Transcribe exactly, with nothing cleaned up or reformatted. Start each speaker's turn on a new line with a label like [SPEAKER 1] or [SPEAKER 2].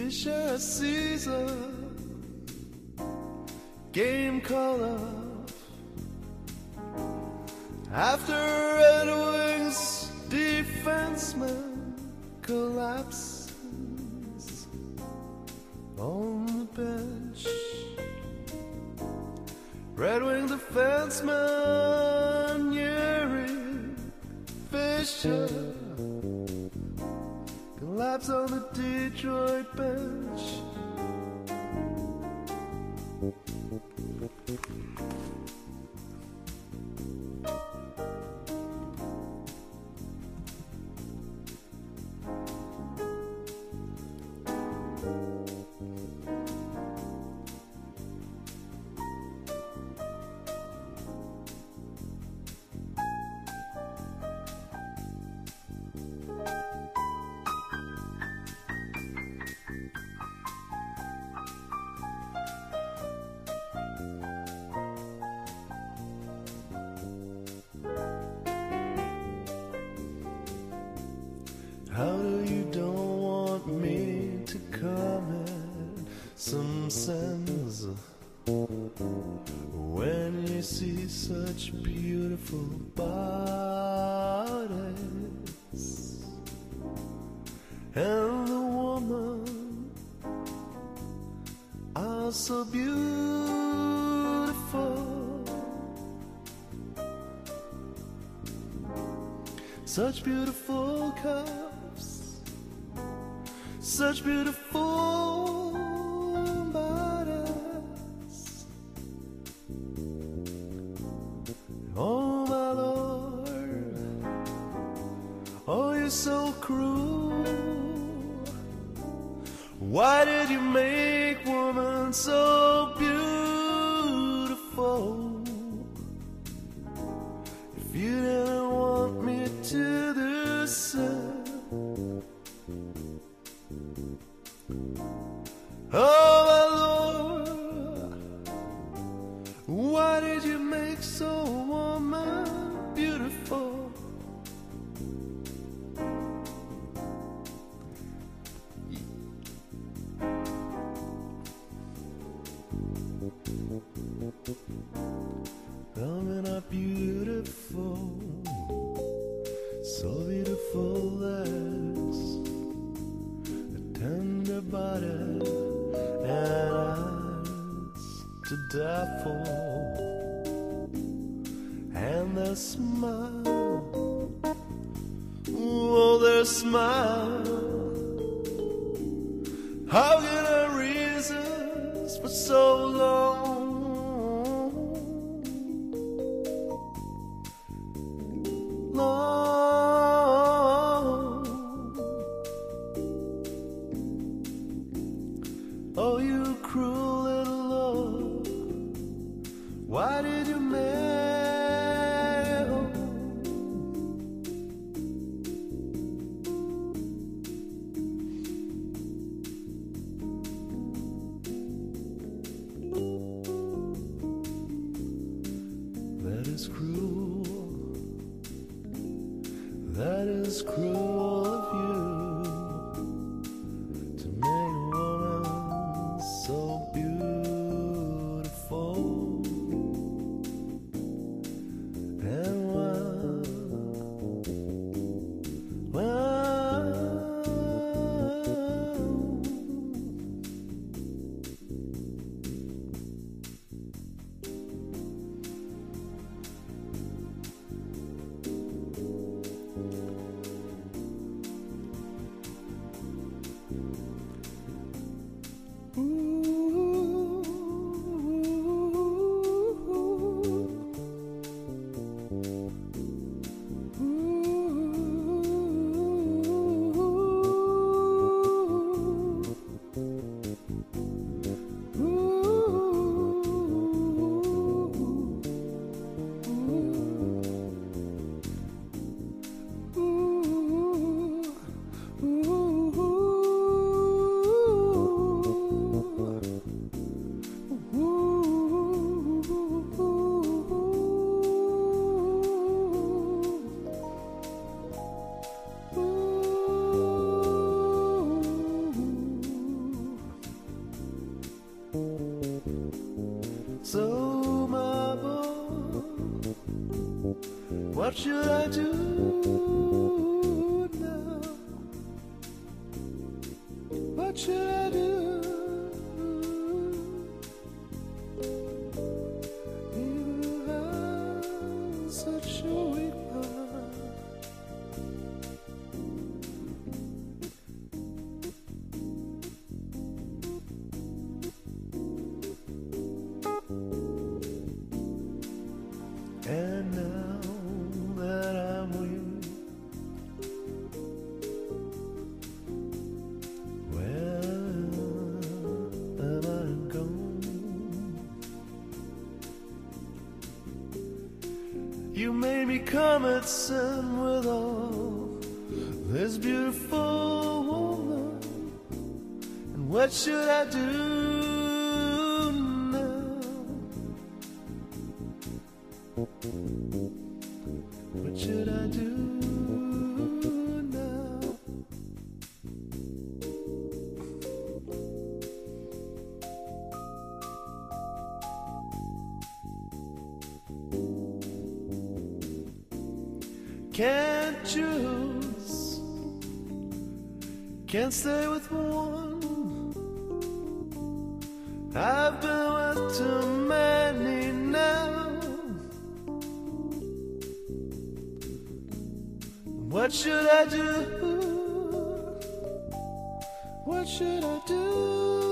[SPEAKER 1] Fisher Caesar, game color. After Red Wings defenseman collapses on the bench, Red Wing defenseman Yuri Fisher collapse on the Detroit bench. How do you don't want me to comment some sense when you see such beautiful bodies and the woman are so beautiful, such beautiful cups, such beautiful bodies. Oh my Lord, oh you're so cruel. Why did you make woman so beautiful? If you didn't want me to do so, oh my Lord, why did you make so woman beautiful? Women are beautiful, so beautiful legs, a tender body and eyes to die for, and their smile, oh their smile, how can I resist for so long? Long. Oh, you cruel little Lord, why did you make that is cruel, that is cruel of you to make a woman so beautiful. And well, well, What should I do now? What should I do? You have such a weak mind. And now that I'm weak, where am I gone? You made me come at sun with all this beautiful woman. And what should I do? What should I do now? Can't choose, can't stay with one. I've been with too many now. What should I do? What should I do?